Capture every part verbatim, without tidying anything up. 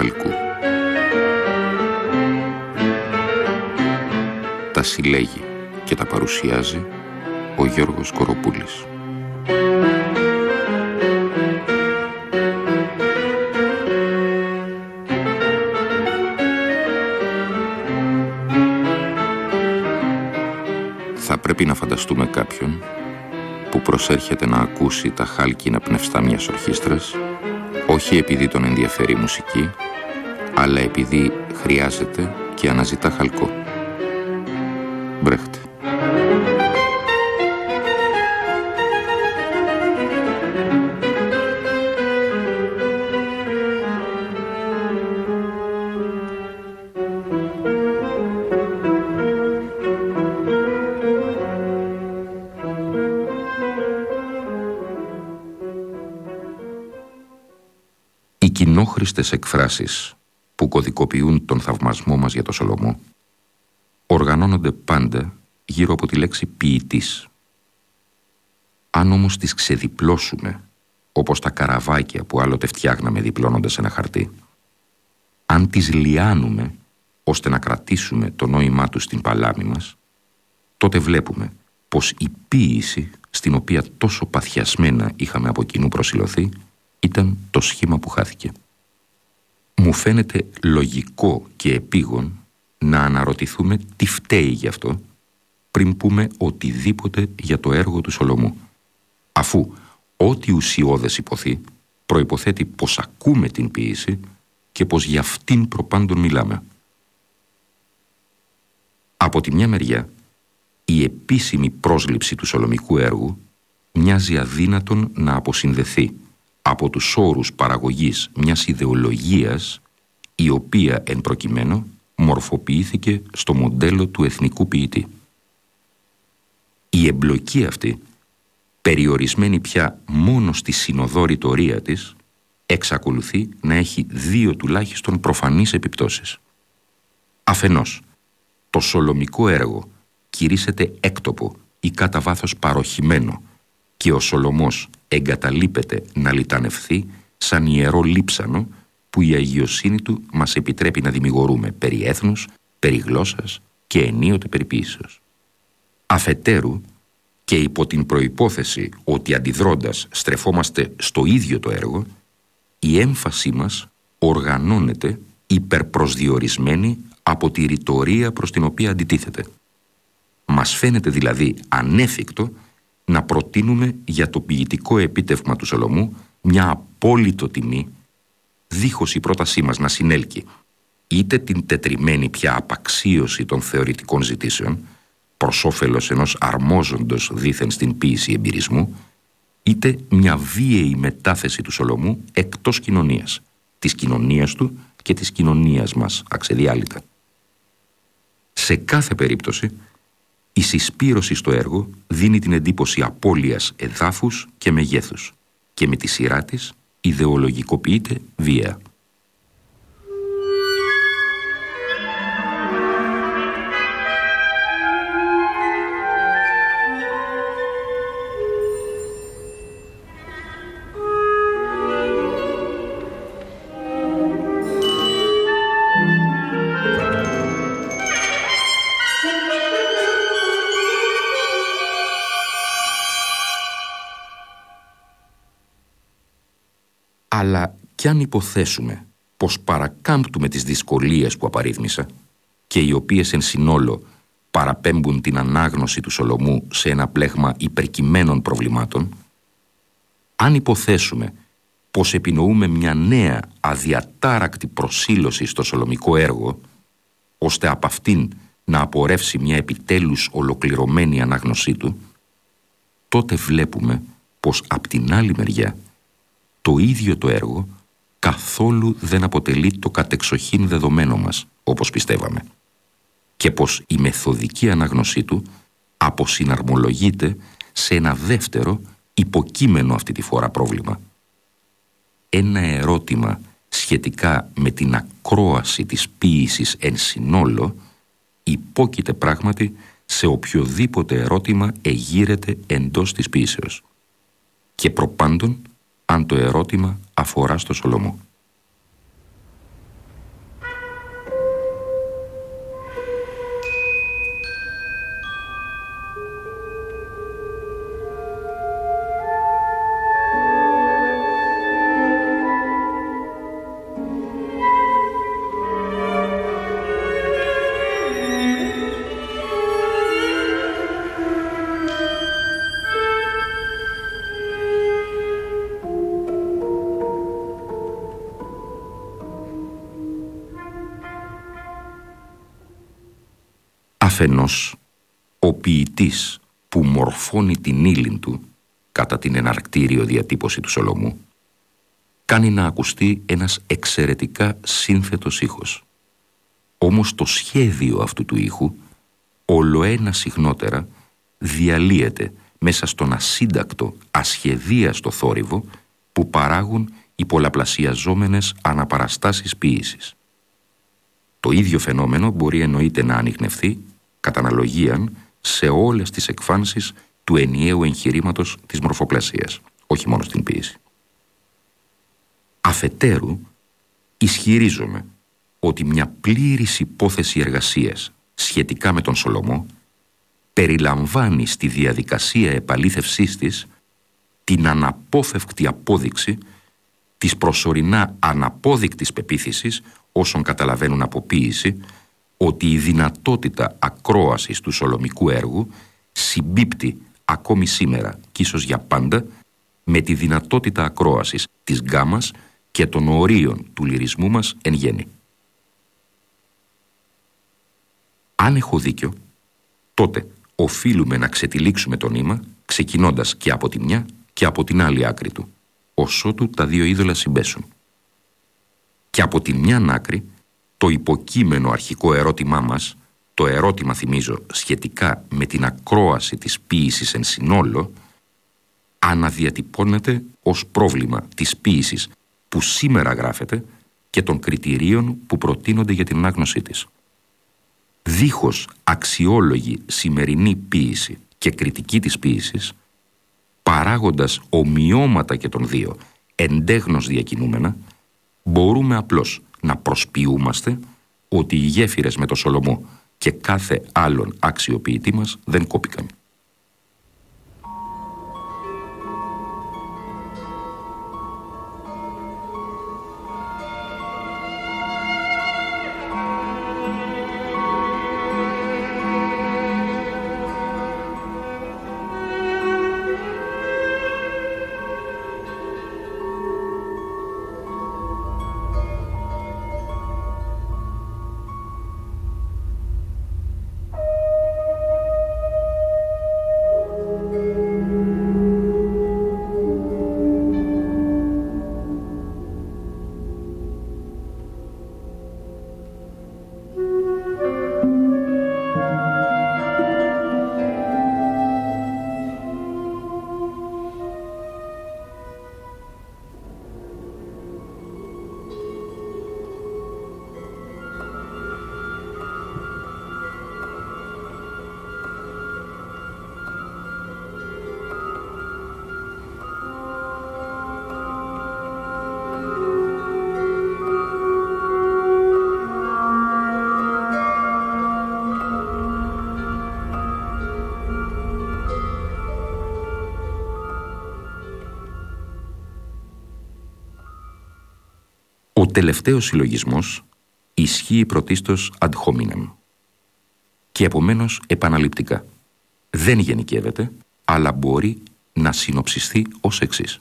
χαλκού. Τα συλλέγει και τα παρουσιάζει ο Γιώργος Κοροπούλης. Θα πρέπει να φανταστούμε κάποιον που προσέρχεται να ακούσει τα χάλκινα πνευστά μιας ορχήστρας, όχι επειδή τον ενδιαφέρει η μουσική, αλλά επειδή χρειάζεται και αναζητά χαλκό. Μπρέχτε. Οι κοινόχρηστες εκφράσεις που κωδικοποιούν τον θαυμασμό μας για το Σολομό οργανώνονται πάντα γύρω από τη λέξη ποιητής. Αν όμως τις ξεδιπλώσουμε, όπως τα καραβάκια που άλλοτε φτιάχναμε διπλώνοντας ένα χαρτί, αν τις λιάνουμε ώστε να κρατήσουμε το νόημά τους στην παλάμη μας, τότε βλέπουμε πως η ποίηση στην οποία τόσο παθιασμένα είχαμε από κοινού προσηλωθεί ήταν το σχήμα που χάθηκε. Μου φαίνεται λογικό και επίγον να αναρωτηθούμε τι φταίει γι' αυτό πριν πούμε οτιδήποτε για το έργο του Σολομού, αφού ό,τι ουσιώδες υποθεί προϋποθέτει πως ακούμε την ποίηση και πως για αυτήν προπάντων μιλάμε. Από τη μια μεριά, η επίσημη πρόσληψη του σολομικού έργου μοιάζει αδύνατον να αποσυνδεθεί από τους όρους παραγωγής μιας ιδεολογίας η οποία εν προκειμένου μορφοποιήθηκε στο μοντέλο του εθνικού ποιητή. Η εμπλοκή αυτή, περιορισμένη πια μόνο στη συνοδόρη τορία της, εξακολουθεί να έχει δύο τουλάχιστον προφανείς επιπτώσεις. Αφενός, το σολομικό έργο κηρύσσεται έκτοπο ή κατά βάθος παροχημένο και ο Σολομός εγκαταλείπεται να λιτανευθεί σαν ιερό λείψανο που η αγιοσύνη του μας επιτρέπει να δημιουργούμε περί έθνους, περί γλώσσας και ενίοτε περί ποίησεως. Αφετέρου, και υπό την προϋπόθεση ότι αντιδρώντας στρεφόμαστε στο ίδιο το έργο, η έμφασή μας οργανώνεται υπερπροσδιορισμένη από τη ρητορία προς την οποία αντιτίθεται. Μας φαίνεται δηλαδή ανέφικτο να προτείνουμε για το ποιητικό επίτευγμα του Σολομού μια απόλυτο τιμή, δίχως η πρότασή μας να συνέλκει είτε την τετριμένη πια απαξίωση των θεωρητικών ζητήσεων προς όφελος ενός αρμόζοντος δήθεν στην ποίηση εμπειρισμού, είτε μια βίαιη μετάθεση του Σολομού εκτός κοινωνίας, της κοινωνίας του και της κοινωνίας μας αξεδιάλυτα. Σε κάθε περίπτωση, η συσπήρωση στο έργο δίνει την εντύπωση απώλειας εδάφους και μεγέθους και με τη σειρά της ιδεολογικοποιείται βία. Αλλά κι αν υποθέσουμε πως παρακάμπτουμε τις δυσκολίες που απαρίθμησα και οι οποίες εν συνόλο παραπέμπουν την ανάγνωση του Σολομού σε ένα πλέγμα υπερκειμένων προβλημάτων, αν υποθέσουμε πως επινοούμε μια νέα αδιατάρακτη προσήλωση στο σολομικό έργο, ώστε από αυτήν να απορρεύσει μια επιτέλους ολοκληρωμένη ανάγνωσή του, τότε βλέπουμε πως απ' την άλλη μεριά το ίδιο το έργο καθόλου δεν αποτελεί το κατεξοχήν δεδομένο μας, όπως πιστεύαμε, και πως η μεθοδική ανάγνωσή του αποσυναρμολογείται σε ένα δεύτερο υποκείμενο αυτή τη φορά πρόβλημα. Ένα ερώτημα σχετικά με την ακρόαση της ποίησης εν συνόλο υπόκειται πράγματι σε οποιοδήποτε ερώτημα εγείρεται εντός της ποίησεως και προπάντων αν το ερώτημα αφορά στο Σολομό. Αφενός, ο ποιητής που μορφώνει την ύλην του κατά την εναρκτήριο διατύπωση του Σολομού κάνει να ακουστεί ένας εξαιρετικά σύνθετος ήχος. Όμως το σχέδιο αυτού του ήχου ολοένα συχνότερα διαλύεται μέσα στον ασύντακτο, ασχεδίαστο θόρυβο που παράγουν οι πολλαπλασιαζόμενες αναπαραστάσεις ποίησης. Το ίδιο φαινόμενο μπορεί εννοείται να ανιχνευθεί κατά αναλογίαν σε όλες τις εκφάνσεις του ενιαίου εγχειρήματος της μορφοπλασίας, όχι μόνο στην ποίηση. Αφετέρου, ισχυρίζομαι ότι μια πλήρης υπόθεση εργασίας σχετικά με τον Σολομό περιλαμβάνει στη διαδικασία επαλήθευσής της την αναπόφευκτη απόδειξη της προσωρινά αναπόδεικτης πεποίθησης όσων καταλαβαίνουν από ποίηση ότι η δυνατότητα ακρόασης του σολομικού έργου συμπίπτει ακόμη σήμερα και ίσως για πάντα με τη δυνατότητα ακρόασης της γκάμας και των ορίων του λυρισμού μας εν γέννη. Αν έχω δίκιο, τότε οφείλουμε να ξετυλίξουμε το νήμα ξεκινώντας και από τη μια και από την άλλη άκρη του, ωσότου τα δύο είδωλα συμπέσουν. Και από την μια άκρη, το υποκείμενο αρχικό ερώτημά μας, το ερώτημα θυμίζω σχετικά με την ακρόαση της ποίησης εν συνόλο, αναδιατυπώνεται ως πρόβλημα της ποίησης που σήμερα γράφεται και των κριτηρίων που προτείνονται για την ανάγνωσή της. Δίχως αξιόλογη σημερινή ποίηση και κριτική της ποίησης, παράγοντας ομοιώματα και των δύο εντέγνως διακινούμενα, μπορούμε απλώς να προσποιούμαστε ότι οι γέφυρες με το Σολομό και κάθε άλλον αξιοποιητή μας δεν κόπηκαν. Ο τελευταίος συλλογισμός ισχύει πρωτίστως ad hominem και επομένως επαναληπτικά. Δεν γενικεύεται, αλλά μπορεί να συνοψιστεί ως εξής.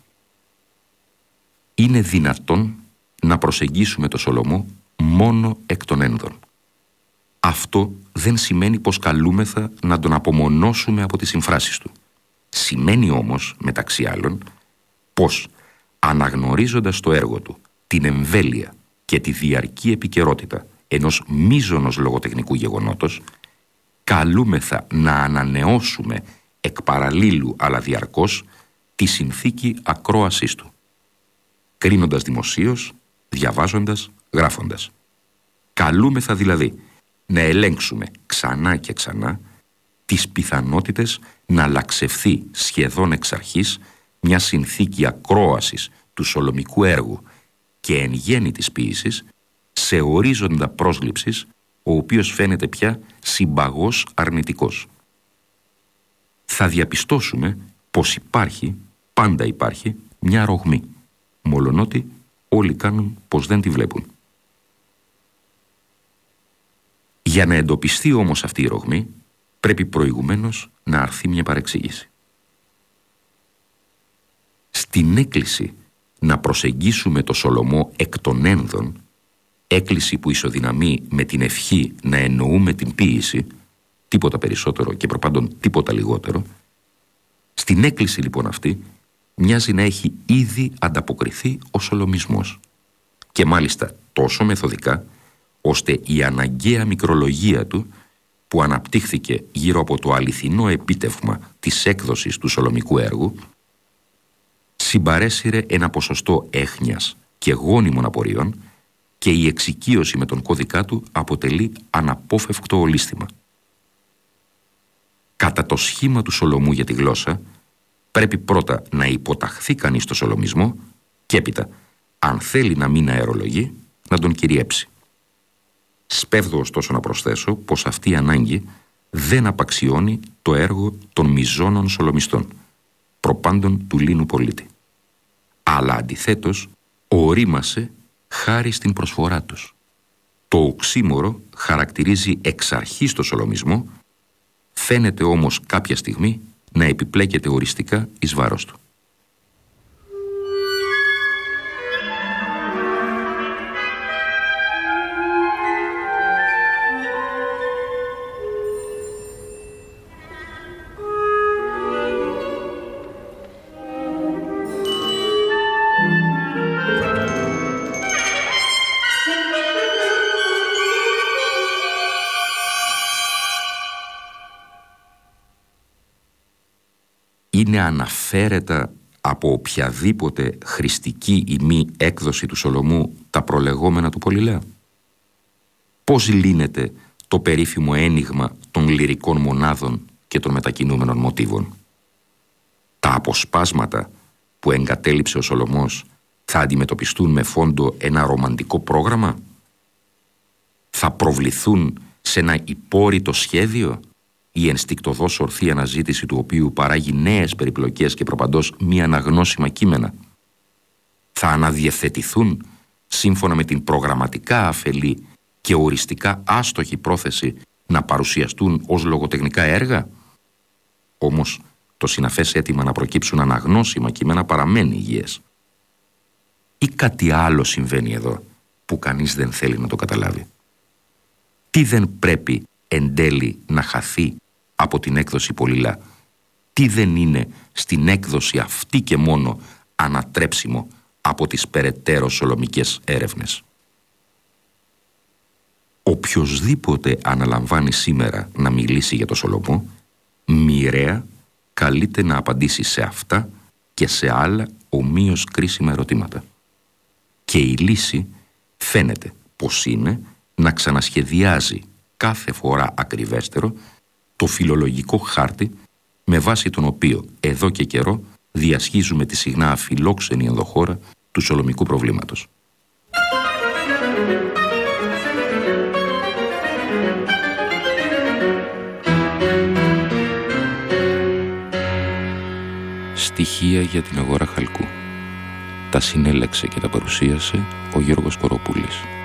Είναι δυνατόν να προσεγγίσουμε το Σολομό μόνο εκ των ένδων. Αυτό δεν σημαίνει πως καλούμεθα να τον απομονώσουμε από τις συμφράσεις του. Σημαίνει όμως, μεταξύ άλλων, πως αναγνωρίζοντας το έργο του την εμβέλεια και τη διαρκή επικαιρότητα ενός μείζωνος λογοτεχνικού γεγονότος, καλούμεθα να ανανεώσουμε εκ παραλλήλου αλλά διαρκώς τη συνθήκη ακρόασής του, κρίνοντας δημοσίως, διαβάζοντας, γράφοντας. Καλούμεθα δηλαδή να ελέγξουμε ξανά και ξανά τις πιθανότητες να λαξευθεί σχεδόν εξ αρχής μια συνθήκη ακρόασης του σολομικού έργου και εν γέννη της ποίησης σε ορίζοντα πρόσληψης ο οποίος φαίνεται πια συμπαγώς αρνητικός. Θα διαπιστώσουμε πως υπάρχει, πάντα υπάρχει, μια ρογμή, μολονότι όλοι κάνουν πως δεν τη βλέπουν. Για να εντοπιστεί όμως αυτή η ρογμή, πρέπει προηγουμένως να αρθεί μια παρεξήγηση. Στην έκκληση να προσεγγίσουμε το Σολομό εκ των ένδων, έκκληση που ισοδυναμεί με την ευχή να εννοούμε την ποίηση, τίποτα περισσότερο και προπάντων τίποτα λιγότερο, στην έκκληση λοιπόν αυτή μοιάζει να έχει ήδη ανταποκριθεί ο σολομισμός. Και μάλιστα τόσο μεθοδικά, ώστε η αναγκαία μικρολογία του, που αναπτύχθηκε γύρω από το αληθινό επίτευγμα της έκδοσης του σολομικού έργου, συμπαρέσυρε ένα ποσοστό έχνιας και γόνιμων απορριών και η εξοικείωση με τον κώδικά του αποτελεί αναπόφευκτο ολίσθημα. Κατά το σχήμα του Σολομού για τη γλώσσα, πρέπει πρώτα να υποταχθεί κανείς στο σολομισμό και έπειτα, αν θέλει να μην αερολογεί, να τον κυριέψει. Σπέβδω ωστόσο να προσθέσω πως αυτή η ανάγκη δεν απαξιώνει το έργο των μιζώνων σολομιστών, προπάντων του Λίνου πολίτη, αλλά αντιθέτως ορίμασε χάρη στην προσφορά τους. Το οξύμορο χαρακτηρίζει εξ αρχής το σολομισμό, φαίνεται όμως κάποια στιγμή να επιπλέκεται οριστικά εις βάρος του. Είναι αναφέρετα από οποιαδήποτε χρηστική ή μη έκδοση του Σολομού τα προλεγόμενα του Πολυλέα? Πώς λύνεται το περίφημο ένιγμα των λυρικών μονάδων και των μετακινούμενων μοτίβων? Τα αποσπάσματα που εγκατέλειψε ο Σολομός θα αντιμετωπιστούν με φόντο ένα ρομαντικό πρόγραμμα? Θα προβληθούν σε ένα υπόρρητο σχέδιο, η ενστικτωδώς ορθή αναζήτηση του οποίου παράγει νέες περιπλοκές και προπαντός μη αναγνώσιμα κείμενα? Θα αναδιευθετηθούν σύμφωνα με την προγραμματικά αφελή και οριστικά άστοχη πρόθεση να παρουσιαστούν ως λογοτεχνικά έργα? Όμως το συναφές αίτημα να προκύψουν αναγνώσιμα κείμενα παραμένει υγιές. Ή κάτι άλλο συμβαίνει εδώ που κανείς δεν θέλει να το καταλάβει? Τι δεν πρέπει εν τέλει να χαθεί από την έκδοση Πολυλά? Τι δεν είναι στην έκδοση αυτή και μόνο ανατρέψιμο από τις περαιτέρω σολομικές έρευνες? Οποιοσδήποτε αναλαμβάνει σήμερα να μιλήσει για το Σολομό, μοιραία καλείται να απαντήσει σε αυτά και σε άλλα ομοίως κρίσιμα ερωτήματα. Και η λύση φαίνεται πως είναι να ξανασχεδιάζει κάθε φορά ακριβέστερο το φιλολογικό χάρτη με βάση τον οποίο εδώ και καιρό διασχίζουμε τη συχνά αφιλόξενη ενδοχώρα του σολομικού προβλήματος. Στοιχεία για την αγορά χαλκού. Τα συνέλεξε και τα παρουσίασε ο Γιώργος Κοροπούλης.